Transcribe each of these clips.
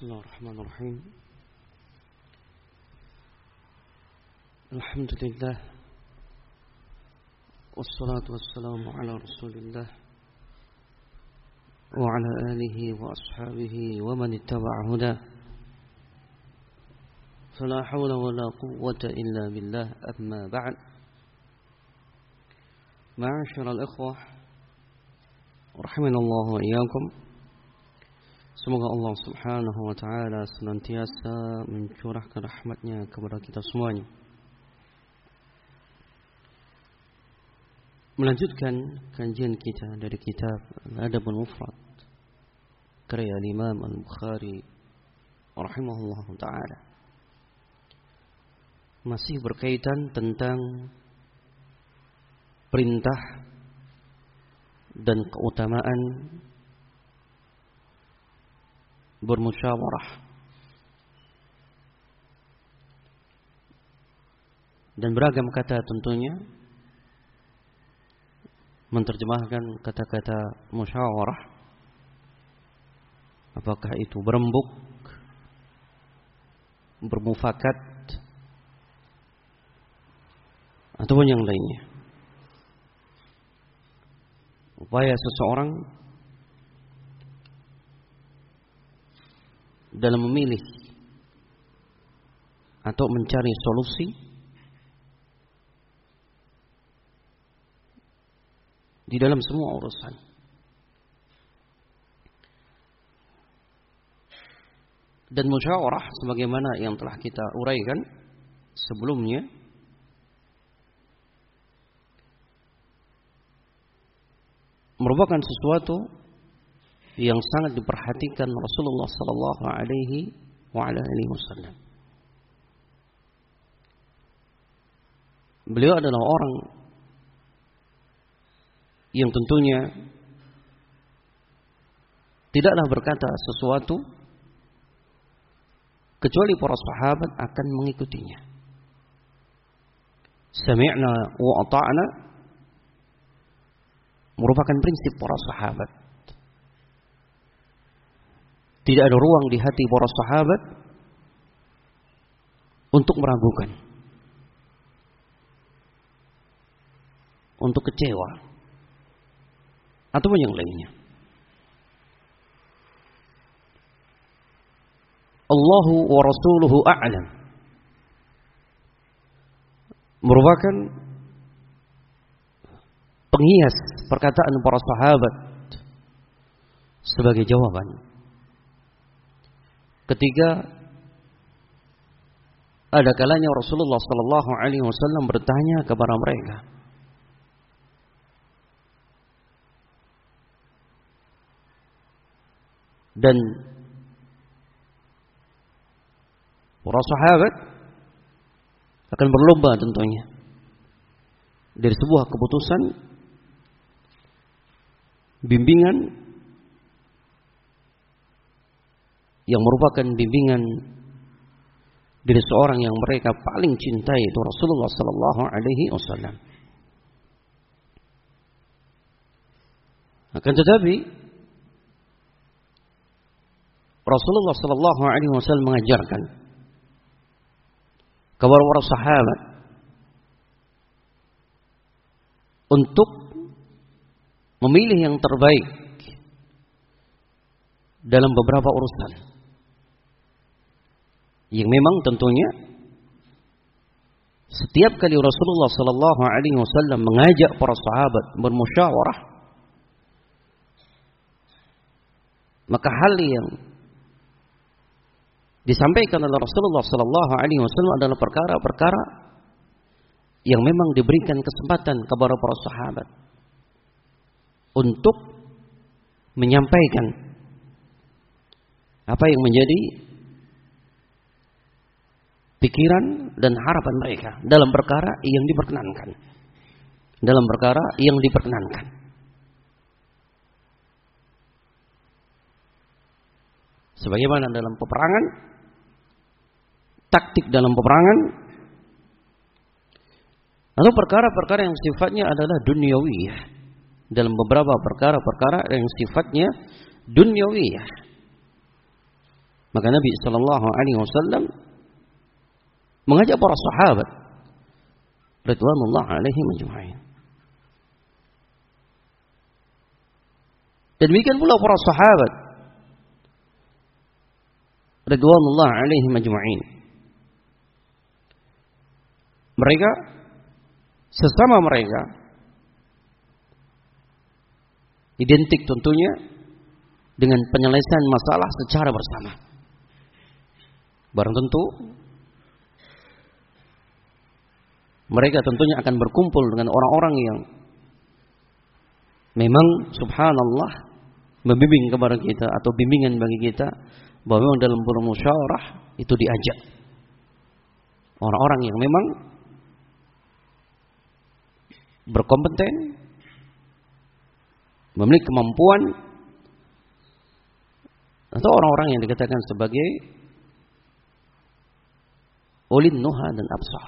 Bismillahirrahmanirrahim. Alhamdulillah. Wassalatu wassalamu ala Rasulillah wa ala alihi wa ashabihi wa man ittaba'a hudah. Fala hawla wala quwwata illa billah, amma ba'd. Ma'asyiral ikhwah rahimanallahu wa iyyakum. Semoga Allah subhanahu wa ta'ala senantiasa mencurahkan rahmatnya kepada kita semuanya. Melanjutkan kajian kita dari kitab Al-Adabul Mufrad karya Imam Al-Bukhari rahimahullahu ta'ala. Masih berkaitan tentang perintah dan keutamaan bermusyawarah dan beragam kata tentunya menerjemahkan kata-kata musyawarah, apakah itu berembuk, bermufakat ataupun yang lainnya. Upaya seseorang dalam memilih atau mencari solusi di dalam semua urusan. Dan musyawarah sebagaimana yang telah kita uraikan sebelumnya merupakan sesuatu yang sangat diperhatikan Rasulullah sallallahu alaihi wasallam. Beliau adalah orang yang tentunya tidaklah berkata sesuatu kecuali para sahabat akan mengikutinya. Sami'na wa ata'na merupakan prinsip para sahabat. Tidak ada ruang di hati para sahabat untuk meragukan, untuk kecewa, ataupun yang lainnya. Allahu wa rasuluhu a'lam merupakan penghias perkataan para sahabat sebagai jawaban ketika ada kalanya Rasulullah sallallahu alaihi wasallam bertanya kepada mereka, dan para sahabat akan berlomba tentunya dari sebuah keputusan, bimbingan yang merupakan bimbingan dari seorang yang mereka paling cintai, itu Rasulullah sallallahu alaihi wasallam. Akan tetapi Rasulullah sallallahu alaihi wasallam mengajarkan kepada para sahabat untuk memilih yang terbaik dalam beberapa urusan yang memang tentunya setiap kali Rasulullah sallallahu alaihi wasallam mengajak para sahabat bermusyawarah, maka hal yang disampaikan oleh Rasulullah sallallahu alaihi wasallam adalah perkara-perkara yang memang diberikan kesempatan kepada para sahabat untuk menyampaikan apa yang menjadi pikiran dan harapan mereka dalam perkara yang diperkenankan. Dalam perkara yang diperkenankan. Sebagaimana dalam peperangan, taktik dalam peperangan, atau perkara-perkara yang sifatnya adalah duniawiyah. Dalam beberapa perkara-perkara yang sifatnya duniawiyah. Maka Nabi sallallahu alaihi wasallam mengajak para sahabat ridwanullah alaihim ajma'in. Dan demikian pula para sahabat ridwanullah alaihim ajma'in. Mereka sesama mereka identik tentunya dengan penyelesaian masalah secara bersama. Barang tentu mereka tentunya akan berkumpul dengan orang-orang yang memang subhanallah membimbing kepada kita atau bimbingan bagi kita bahwa memang dalam bermusyawarah itu diajak orang-orang yang memang berkompeten, memiliki kemampuan, atau orang-orang yang dikatakan sebagai ulin nuha dan absar.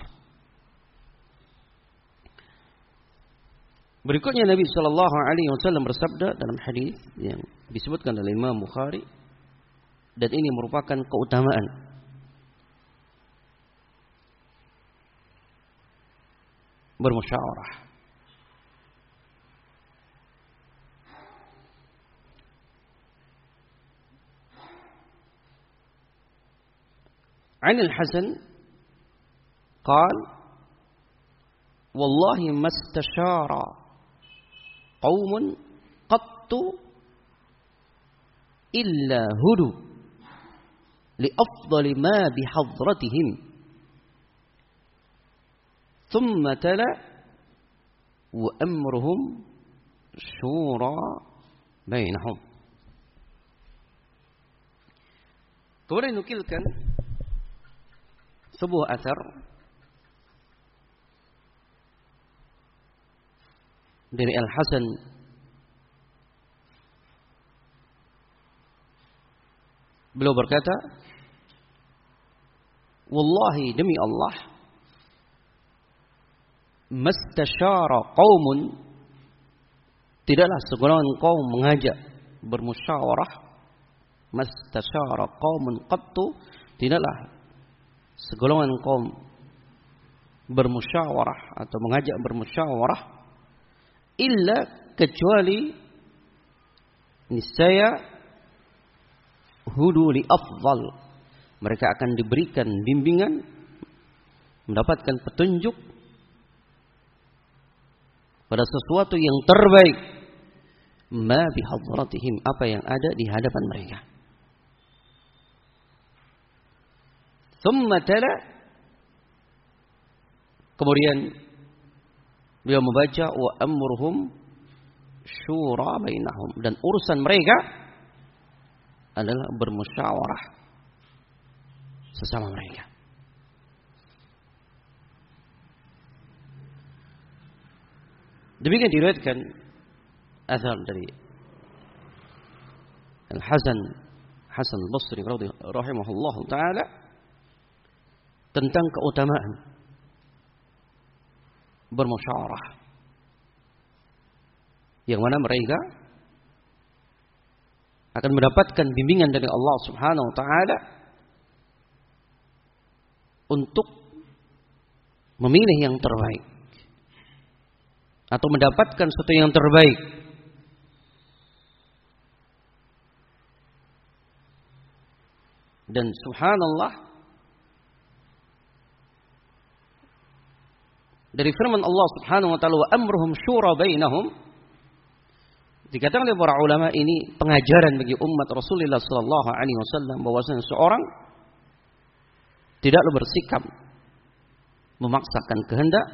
Berikutnya Nabi sallallahu alaihi wasallam bersabda dalam hadis yang disebutkan oleh Imam Bukhari, dan ini merupakan keutamaan bermusyawarah. عن الحسن قال والله ما استشار قوم قط إلا هدوا لأفضل ما بحضرتهم ثم تلا وأمرهم شورى بينهم. Kemudian nukilkan sebuah athar dari Al-Hasan beliau berkata, wallahi demi Allah, mastasyara qaumun, tidaklah segolongan kaum mengajak bermusyawarah, mastasyara qaumun qattu, tidaklah segolongan kaum bermusyawarah atau mengajak bermusyawarah illa kecuali niscaya hudu li afdal, mereka akan diberikan bimbingan, mendapatkan petunjuk pada sesuatu yang terbaik, ma bihadratihim, apa yang ada di hadapan mereka. Thumma tala, kemudian beliau membaca wa amruhum syura bainahum, dan urusan mereka adalah bermusyawarah sesama mereka. Demikian diriwayatkan athar dari Al-Hasan Al-Basri rahimahullahu taala tentang keutamaan bermusyawarah, yang mana mereka akan mendapatkan bimbingan dari Allah Subhanahu wa taala untuk memilih yang terbaik atau mendapatkan sesuatu yang terbaik. Dan subhanallah, dari firman Allah Subhanahu wa taala wa amruhum syura bainahum, dikatakan oleh para ulama ini pengajaran bagi umat Rasulullah sallallahu alaihi wasallam bahwasanya seorang tidaklah bersikap memaksakan kehendak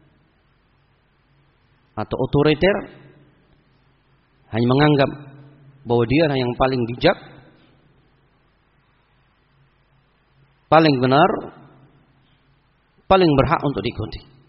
atau otoriter, hanya menganggap bahwa dia yang paling bijak, paling benar, paling berhak untuk diikuti.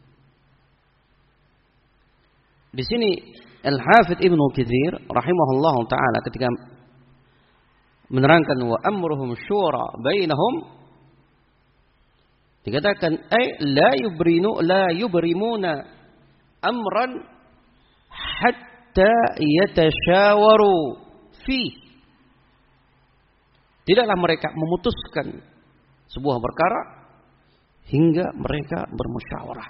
Di sini Al-Hafidz Ibnu Katsir rahimahullah taala ketika menerangkan wa amruhum syura bainahum, dikatakan ay la yubrimuna amran hatta yatashawaru fi, Tidaklah mereka memutuskan sebuah perkara hingga mereka bermusyawarah.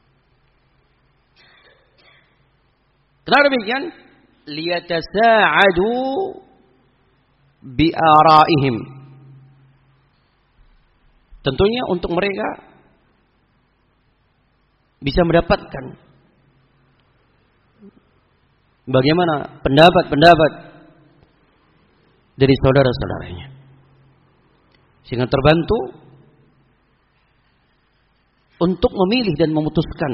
Kenapa demikian? Liyatasa'adu bi'ara'ihim. Tentunya untuk mereka bisa mendapatkan bagaimana pendapat-pendapat dari saudara-saudaranya, sehingga terbantu untuk memilih dan memutuskan,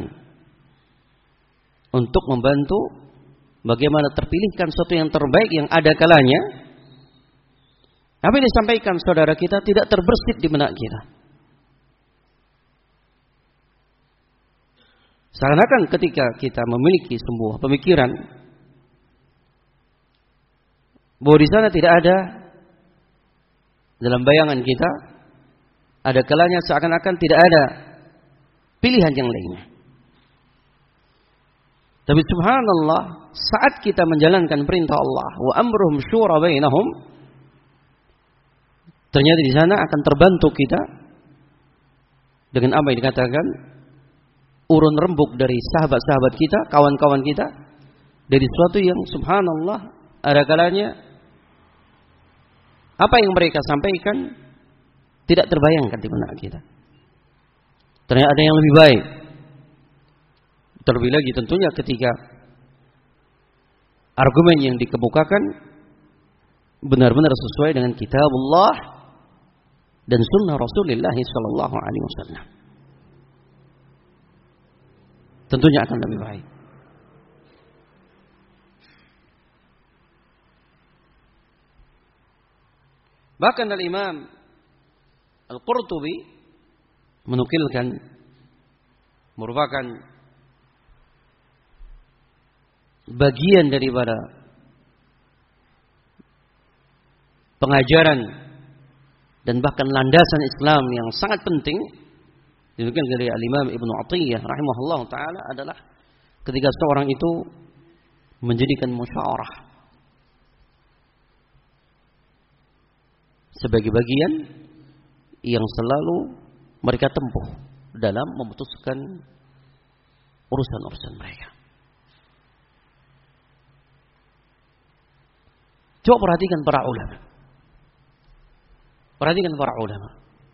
untuk membantu bagaimana terpilihkan sesuatu yang terbaik yang ada kalanya. Apa yang disampaikan saudara kita tidak terbersit di benak kita. Seakan-akan ketika kita memiliki sebuah pemikiran bahwa di sana tidak ada dalam bayangan kita, ada kalanya seakan-akan tidak ada pilihan yang lainnya. Tapi subhanallah, saat kita menjalankan perintah Allah, wa amruhum syura bainahum, ternyata di sana akan terbantu kita dengan apa yang dikatakan urun rembuk dari sahabat-sahabat kita, kawan-kawan kita, dari sesuatu yang subhanallah ada kalanya apa yang mereka sampaikan tidak terbayangkan di benak kita. Ternyata ada yang lebih baik. Terlebih lagi tentunya ketika argumen yang dikemukakan benar-benar sesuai dengan kitabullah dan sunnah Rasulullah sallallahu alaihi wasallam. Tentunya akan lebih baik. Bahkan Al-Imam Al-Qurtubi menukilkan, merupakan bagian daripada pengajaran dan bahkan landasan Islam yang sangat penting, dinukilkan dari Al-Imam Ibnu Athiyyah rahimahullah ta'ala, adalah ketika seorang itu menjadikan musyawarah sebagai bagian yang selalu mereka tempuh dalam memutuskan urusan-urusan mereka. Coba perhatikan para ulama. Perhatikan para ulama.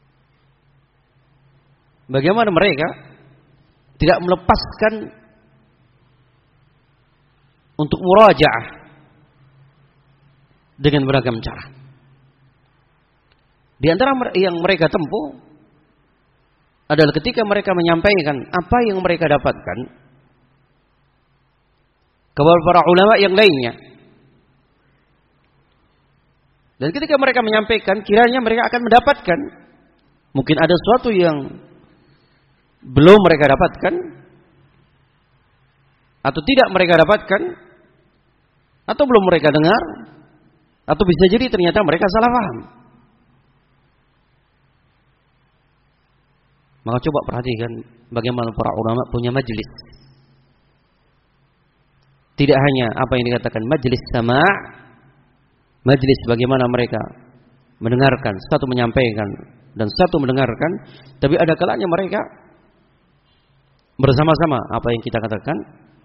Bagaimana mereka tidak melepaskan untuk murajaah dengan beragam cara. Di antara yang mereka tempuh adalah ketika mereka menyampaikan apa yang mereka dapatkan kepada para ulama yang lainnya. Dan ketika mereka menyampaikan, kiranya mereka akan mendapatkan, mungkin ada sesuatu yang belum mereka dapatkan, atau tidak mereka dapatkan, atau belum mereka dengar, atau bisa jadi ternyata mereka salah paham. Maka coba perhatikan bagaimana para ulama punya majelis. Tidak hanya apa yang dikatakan majelis sama', majelis bagaimana mereka mendengarkan, satu menyampaikan dan satu mendengarkan, tapi ada kalanya mereka bersama-sama, apa yang kita katakan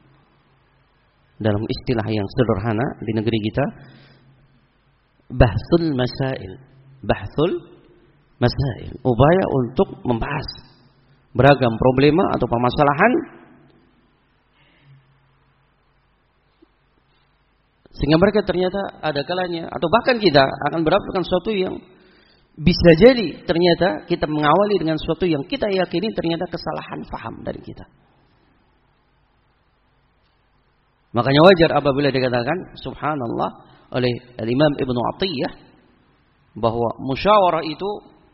dalam istilah yang sederhana di negeri kita, bahsul masail. Bahsul masail, upaya untuk membahas beragam problema atau permasalahan, sehingga mereka ternyata ada kalanya, atau bahkan kita akan mendapatkan sesuatu yang bisa jadi ternyata kita mengawali dengan sesuatu yang kita yakini ternyata kesalahan faham dari kita. Makanya wajar apabila dikatakan subhanallah oleh Imam Ibnu Athiyyah bahwa musyawarah itu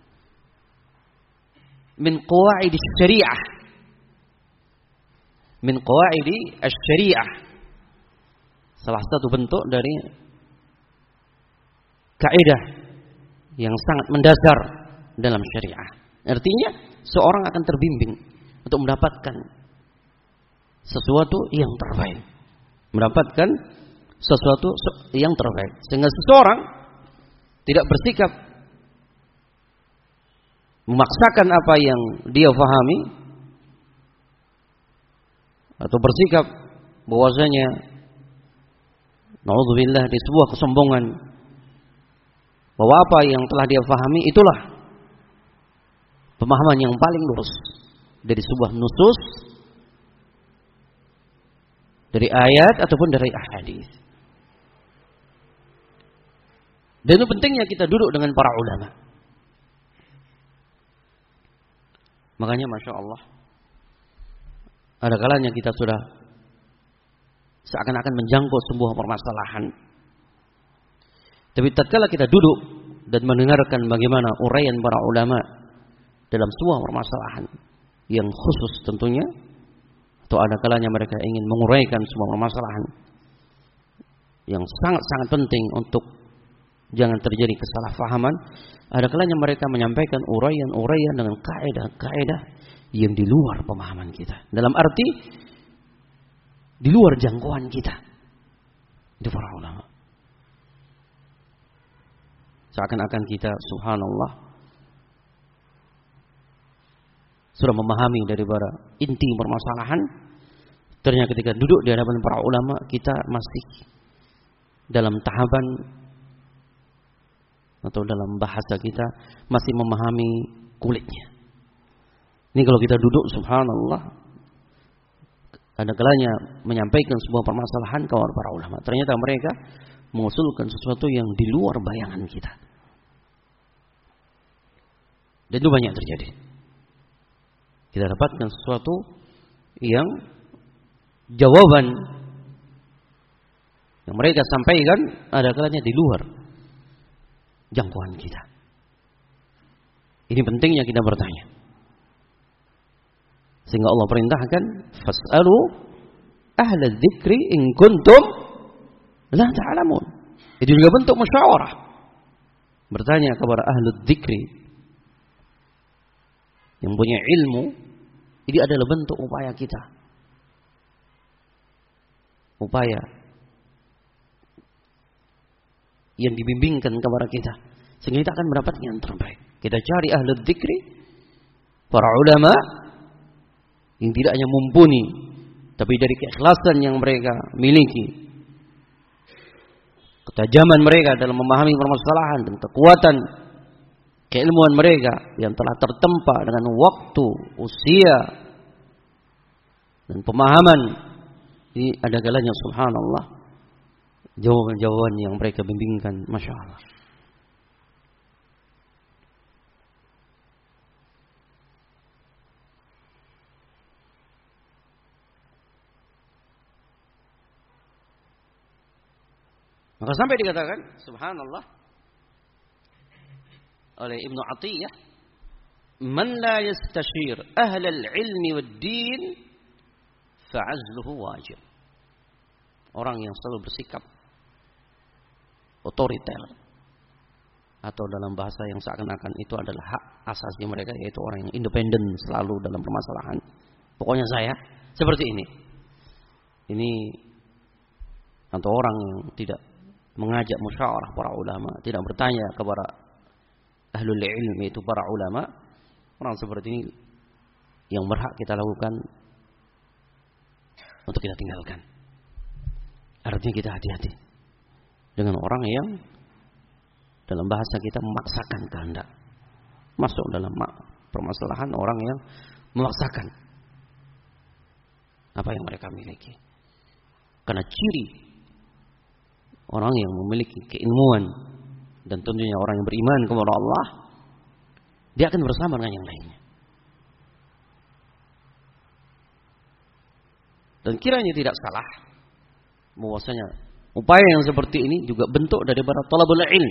min qawaid syariah, min qawaid syariah, salah satu bentuk dari kaidah yang sangat mendasar dalam syariah. Artinya seorang akan terbimbing untuk mendapatkan sesuatu yang terbaik, mendapatkan sesuatu yang terbaik, sehingga seseorang tidak bersikap memaksakan apa yang dia fahami atau bersikap bahwasanya naudzubillah di sebuah kesombongan bahwa apa yang telah dia fahami itulah pemahaman yang paling lurus dari sebuah nusus, dari ayat ataupun dari hadis. Dan itu pentingnya kita duduk dengan para ulama. Makanya Masya Allah, ada kalanya kita sudah seakan-akan menjangkau sebuah permasalahan. Tapi tatkala kita duduk dan mendengarkan bagaimana uraian para ulama dalam sebuah permasalahan yang khusus tentunya, atau ada kalanya mereka ingin menguraikan sebuah permasalahan yang sangat-sangat penting untuk jangan terjadi kesalahpahaman, ada kalanya mereka menyampaikan uraian-uraian dengan kaidah-kaidah yang di luar pemahaman kita. Dalam arti di luar jangkauan kita. Itu para ulama. Seakan-akan kita subhanallah sudah memahami daripada inti permasalahan, ternyata ketika duduk di hadapan para ulama kita masih dalam tahapan atau dalam bahasa kita masih memahami kulitnya. Ini kalau kita duduk subhanallah ada kalanya menyampaikan sebuah permasalahan kepada para ulama, ternyata mereka mengusulkan sesuatu yang di luar bayangan kita. Dan itu banyak terjadi. Kita dapatkan sesuatu yang jawaban yang mereka sampaikan ada kalanya di luar jangkauan kita. Ini pentingnya kita bertanya. Sehingga Allah perintahkan fas'alu ahla dzikri in kuntum la ta'lamun. Itu juga bentuk musyawarah. Bertanya kepada ahlu dzikri yang punya ilmu, ini adalah bentuk upaya kita. Upaya yang dibimbingkan kepada kita sehingga kita akan mendapatkan yang terbaik. Kita cari ahlu dzikri, para ulama yang tidak hanya mumpuni tapi dari keikhlasan yang mereka miliki, ketajaman mereka dalam memahami permasalahan dan kekuatan keilmuan mereka yang telah tertempa dengan waktu, usia dan pemahaman. Ini ada kalanya subhanallah jawaban-jawaban yang mereka bimbingkan, Masya Allah. Maka sampai dikatakan subhanallah oleh Ibnu Atiyah, man la yastashir ahla al-ilmi wad-din fa'azluhu wajib. Orang yang selalu bersikap otoriter atau dalam bahasa yang seakan-akan itu adalah hak asasi mereka, yaitu orang yang independen selalu dalam permasalahan. Pokoknya saya seperti ini. Ini atau orang yang tidak mengajak musyawarah para ulama, tidak bertanya kepada ahlul ilmi itu para ulama, orang seperti ini yang berhak kita lakukan untuk kita tinggalkan. Artinya kita hati-hati dengan orang yang dalam bahasa kita memaksakan kehendak, masuk dalam permasalahan orang yang memaksakan apa yang mereka miliki. Karena ciri orang yang memiliki keilmuan dan tentunya orang yang beriman kepada Allah, dia akan bersama dengan yang lainnya. Dan kiranya tidak salah bahwasanya upaya yang seperti ini juga bentuk daripada talabul ilm.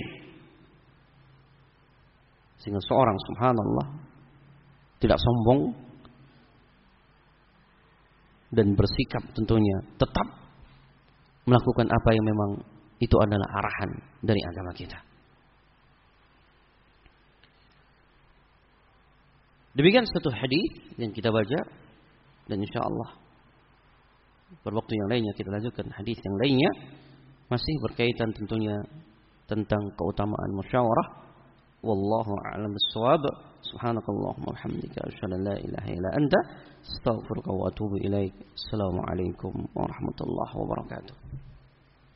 Sehingga seorang subhanallah tidak sombong dan bersikap tentunya tetap melakukan apa yang memang itu adalah arahan dari agama kita. Demikian satu hadis yang kita baca, dan insyaallah pada waktu yang lainnya kita lanjutkan hadis yang lainnya, masih berkaitan tentunya tentang keutamaan musyawarah wallahu a'lam bissawab. Subhanakallahumma wa bihamdika asyhadu an la ilaha illa anta astaghfiruka wa atubu ilaik. Assalamualaikum warahmatullahi wabarakatuh.